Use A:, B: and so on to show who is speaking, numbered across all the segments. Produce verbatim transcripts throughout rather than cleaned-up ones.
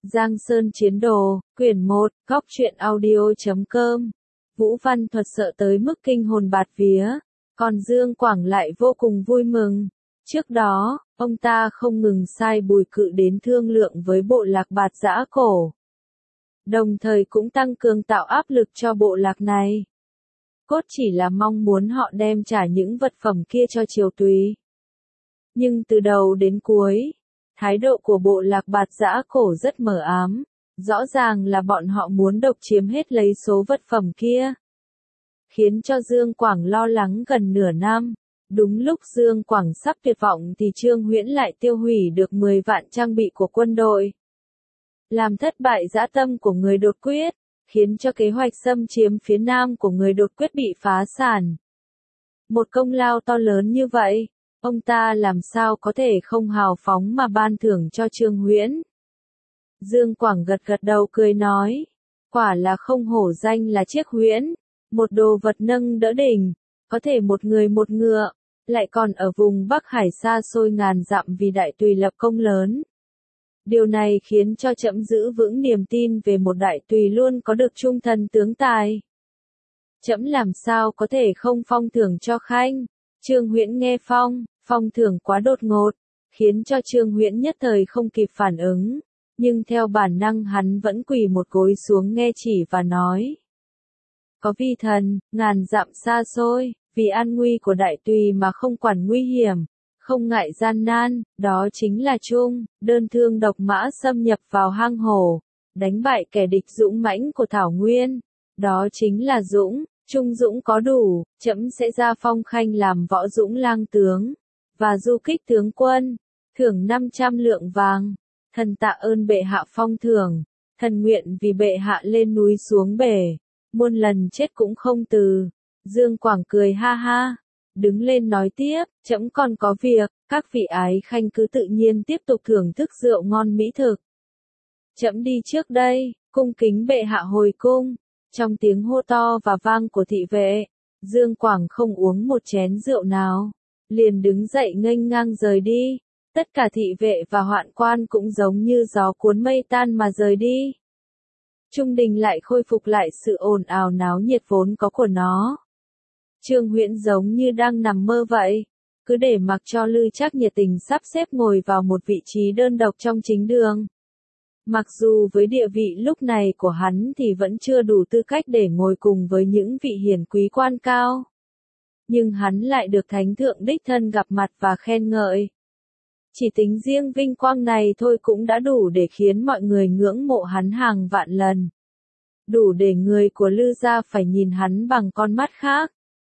A: Giang Sơn Chiến Đồ, quyển một, góc truyện audio chấm com. Vũ Văn Thuật sợ tới mức kinh hồn bạt vía, còn Dương Quảng lại vô cùng vui mừng. Trước đó, ông ta không ngừng sai Bùi Cự đến thương lượng với bộ lạc Bạt Giã Cổ, đồng thời cũng tăng cường tạo áp lực cho bộ lạc này. Cốt chỉ là mong muốn họ đem trả những vật phẩm kia cho Triều Tùy. Nhưng từ đầu đến cuối, thái độ của bộ lạc Bạt Giã Cổ rất mờ ám, rõ ràng là bọn họ muốn độc chiếm hết lấy số vật phẩm kia, khiến cho Dương Quảng lo lắng gần nửa năm. Đúng lúc Dương Quảng sắp tuyệt vọng thì Trương Huyễn lại tiêu hủy được mười vạn trang bị của quân đội, làm thất bại dã tâm của người đột quyết, khiến cho kế hoạch xâm chiếm phía nam của người đột quyết bị phá sản. Một công lao to lớn như vậy, ông ta làm sao có thể không hào phóng mà ban thưởng cho Trương Huyễn. Dương Quảng gật gật đầu cười nói, quả là không hổ danh là chiếc huyễn, một đồ vật nâng đỡ đỉnh, có thể một người một ngựa, lại còn ở vùng Bắc Hải xa xôi ngàn dặm vì Đại Tùy lập công lớn. Điều này khiến cho trẫm giữ vững niềm tin về một Đại Tùy luôn có được trung thần tướng tài. Trẫm làm sao có thể không phong thưởng cho khanh. Trương Huyễn nghe phong, phong thưởng quá đột ngột, khiến cho Trương Huyễn nhất thời không kịp phản ứng, nhưng theo bản năng hắn vẫn quỳ một gối xuống nghe chỉ và nói. Có vi thần, ngàn dặm xa xôi, vì an nguy của Đại Tùy mà không quản nguy hiểm, không ngại gian nan, đó chính là Trung, đơn thương độc mã xâm nhập vào hang hổ, đánh bại kẻ địch dũng mãnh của Thảo Nguyên, đó chính là Dũng. Trung dũng có đủ, trẫm sẽ ra phong khanh làm võ dũng lang tướng, và du kích tướng quân, thưởng năm trăm lượng vàng. Thần tạ ơn bệ hạ phong thưởng, thần nguyện vì bệ hạ lên núi xuống bể, muôn lần chết cũng không từ. Dương Quảng cười ha ha, đứng lên nói tiếp, trẫm còn có việc, các vị ái khanh cứ tự nhiên tiếp tục thưởng thức rượu ngon mỹ thực. Trẫm đi trước đây, cung kính bệ hạ hồi cung. Trong tiếng hô to và vang của thị vệ, Dương Quảng không uống một chén rượu nào, liền đứng dậy nghênh ngang rời đi. Tất cả thị vệ và hoạn quan cũng giống như gió cuốn mây tan mà rời đi. Trung đình lại khôi phục lại sự ồn ào náo nhiệt vốn có của nó. Trương Huyễn giống như đang nằm mơ vậy, cứ để mặc cho Lư Trác nhiệt tình sắp xếp ngồi vào một vị trí đơn độc trong chính đường. Mặc dù với địa vị lúc này của hắn thì vẫn chưa đủ tư cách để ngồi cùng với những vị hiển quý quan cao, nhưng hắn lại được thánh thượng đích thân gặp mặt và khen ngợi. Chỉ tính riêng vinh quang này thôi cũng đã đủ để khiến mọi người ngưỡng mộ hắn hàng vạn lần. Đủ để người của Lư gia phải nhìn hắn bằng con mắt khác.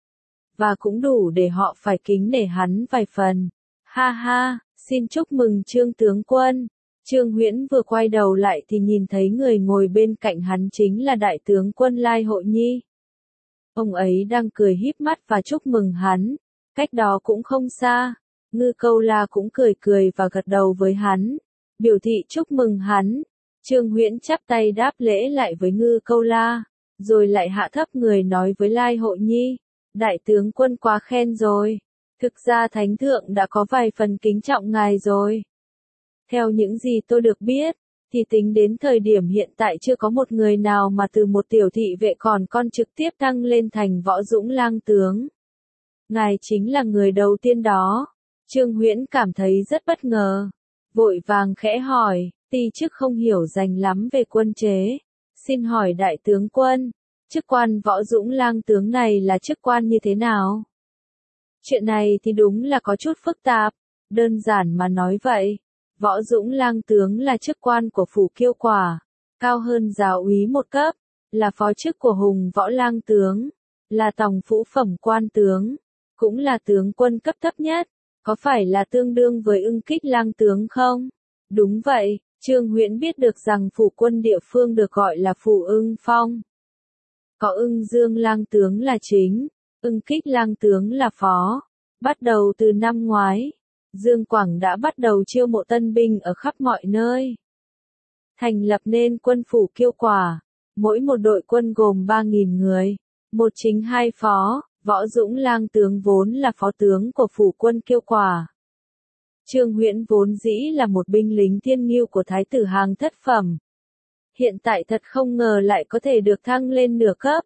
A: Và cũng đủ để họ phải kính nể hắn vài phần. Ha ha, xin chúc mừng Trương tướng quân. Trương Huyễn vừa quay đầu lại thì nhìn thấy người ngồi bên cạnh hắn chính là đại tướng quân Lai Hộ Nhi. Ông ấy đang cười híp mắt và chúc mừng hắn. Cách đó cũng không xa, Ngư Câu La cũng cười cười và gật đầu với hắn, biểu thị chúc mừng hắn. Trương Huyễn chắp tay đáp lễ lại với Ngư Câu La, rồi lại hạ thấp người nói với Lai Hộ Nhi, đại tướng quân quá khen rồi, thực ra thánh thượng đã có vài phần kính trọng ngài rồi. Theo những gì tôi được biết, thì tính đến thời điểm hiện tại chưa có một người nào mà từ một tiểu thị vệ còn con trực tiếp thăng lên thành võ dũng lang tướng. Ngài chính là người đầu tiên đó. Trương Huyễn cảm thấy rất bất ngờ, vội vàng khẽ hỏi, ti chức không hiểu rành lắm về quân chế, xin hỏi đại tướng quân, chức quan võ dũng lang tướng này là chức quan như thế nào? Chuyện này thì đúng là có chút phức tạp, đơn giản mà nói vậy. Võ dũng lang tướng là chức quan của phủ Kiêu Quả, cao hơn giáo úy một cấp, là phó chức của hùng võ lang tướng, là tòng phủ phẩm quan tướng, cũng là tướng quân cấp thấp nhất, có phải là tương đương với ưng kích lang tướng không? Đúng vậy, Trương Huyễn biết được rằng phủ quân địa phương được gọi là phủ ưng phong. Có ưng dương lang tướng là chính, ưng kích lang tướng là phó. Bắt đầu từ năm ngoái, Dương Quảng đã bắt đầu chiêu mộ tân binh ở khắp mọi nơi. Thành lập nên quân phủ Kiêu Quả, mỗi một đội quân gồm ba nghìn người, một chính hai phó, võ dũng lang tướng vốn là phó tướng của phủ quân Kiêu Quả. Trương Huyễn vốn dĩ là một binh lính thiên nghiêu của thái tử hàng thất phẩm. Hiện tại thật không ngờ lại có thể được thăng lên nửa cấp.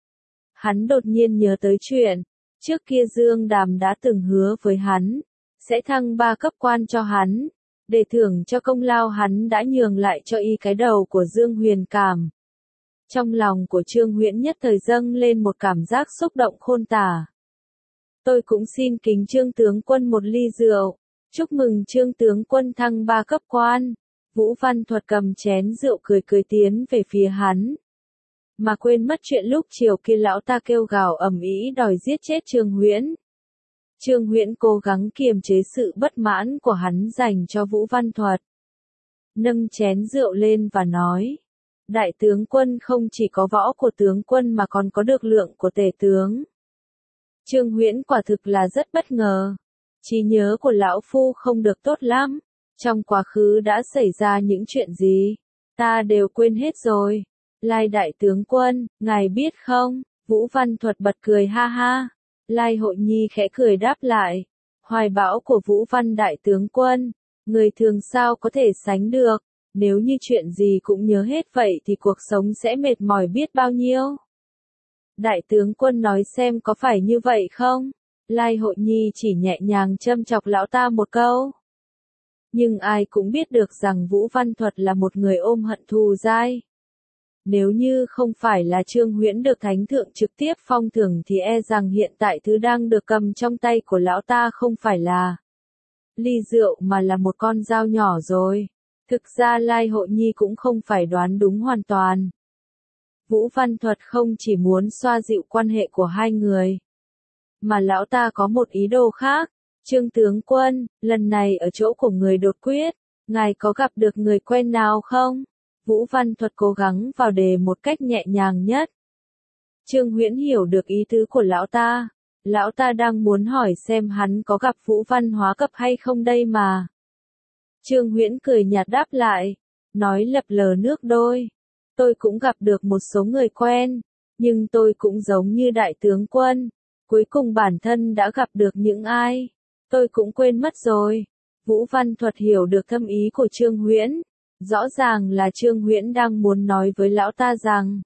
A: Hắn đột nhiên nhớ tới chuyện, trước kia Dương Đàm đã từng hứa với hắn, sẽ thăng ba cấp quan cho hắn, để thưởng cho công lao hắn đã nhường lại cho y cái đầu của Dương Huyền Cảm. Trong lòng của Trương Huyễn nhất thời dâng lên một cảm giác xúc động khôn tả. Tôi cũng xin kính Trương tướng quân một ly rượu, chúc mừng Trương tướng quân thăng ba cấp quan. Vũ Văn Thuật cầm chén rượu cười cười tiến về phía hắn. Mà quên mất chuyện lúc chiều kia lão ta kêu gào ầm ĩ đòi giết chết Trương Huyễn. Trương Huyễn cố gắng kiềm chế sự bất mãn của hắn dành cho Vũ Văn Thuật. Nâng chén rượu lên và nói, đại tướng quân không chỉ có võ của tướng quân mà còn có được lượng của tể tướng. Trương Huyễn quả thực là rất bất ngờ. Trí nhớ của lão phu không được tốt lắm. Trong quá khứ đã xảy ra những chuyện gì? Ta đều quên hết rồi. Lai đại tướng quân, ngài biết không? Vũ Văn Thuật bật cười ha ha. Lai Hội Nhi khẽ cười đáp lại. Hoài bão của Vũ Văn đại tướng quân, người thường sao có thể sánh được? Nếu như chuyện gì cũng nhớ hết vậy thì cuộc sống sẽ mệt mỏi biết bao nhiêu. Đại tướng quân nói xem có phải như vậy không? Lai Hội Nhi chỉ nhẹ nhàng châm chọc lão ta một câu. Nhưng ai cũng biết được rằng Vũ Văn Thuật là một người ôm hận thù dai. Nếu như không phải là Trương Huyễn được thánh thượng trực tiếp phong thưởng thì e rằng hiện tại thứ đang được cầm trong tay của lão ta không phải là ly rượu mà là một con dao nhỏ rồi. Thực ra Lai Hội Nhi cũng không phải đoán đúng hoàn toàn. Vũ Văn Thuật không chỉ muốn xoa dịu quan hệ của hai người, mà lão ta có một ý đồ khác. Trương tướng quân, lần này ở chỗ của người đột quyết, ngài có gặp được người quen nào không? Vũ Văn Thuật cố gắng vào đề một cách nhẹ nhàng nhất. Trương Huyễn hiểu được ý tứ của lão ta. Lão ta đang muốn hỏi xem hắn có gặp Vũ Văn hóa cấp hay không đây mà. Trương Huyễn cười nhạt đáp lại, nói lập lờ nước đôi. Tôi cũng gặp được một số người quen, nhưng tôi cũng giống như đại tướng quân. Cuối cùng bản thân đã gặp được những ai, tôi cũng quên mất rồi. Vũ Văn Thuật hiểu được thâm ý của Trương Huyễn. Rõ ràng là Trương Huyễn đang muốn nói với lão ta rằng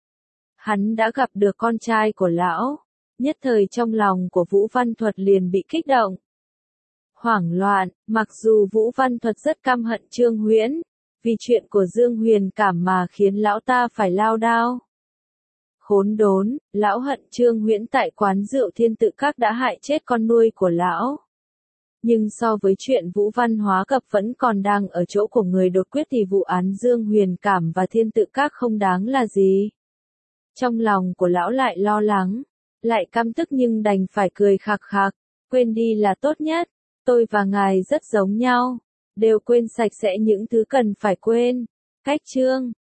A: hắn đã gặp được con trai của lão. Nhất thời trong lòng của Vũ Văn Thuật liền bị kích động, hoảng loạn. Mặc dù Vũ Văn Thuật rất căm hận Trương Huyễn, vì chuyện của Dương Huyền Cảm mà khiến lão ta phải lao đao. Khốn đốn, lão hận Trương Huyễn tại quán rượu Thiên Tự Các đã hại chết con nuôi của lão. Nhưng so với chuyện Vũ Văn hóa cập vẫn còn đang ở chỗ của người đột quyết thì vụ án Dương Huyền Cảm và Thiên Tự Các không đáng là gì. Trong lòng của lão lại lo lắng, lại căm tức nhưng đành phải cười khạc khạc. Quên đi là tốt nhất, tôi và ngài rất giống nhau, đều quên sạch sẽ những thứ cần phải quên. Cách chương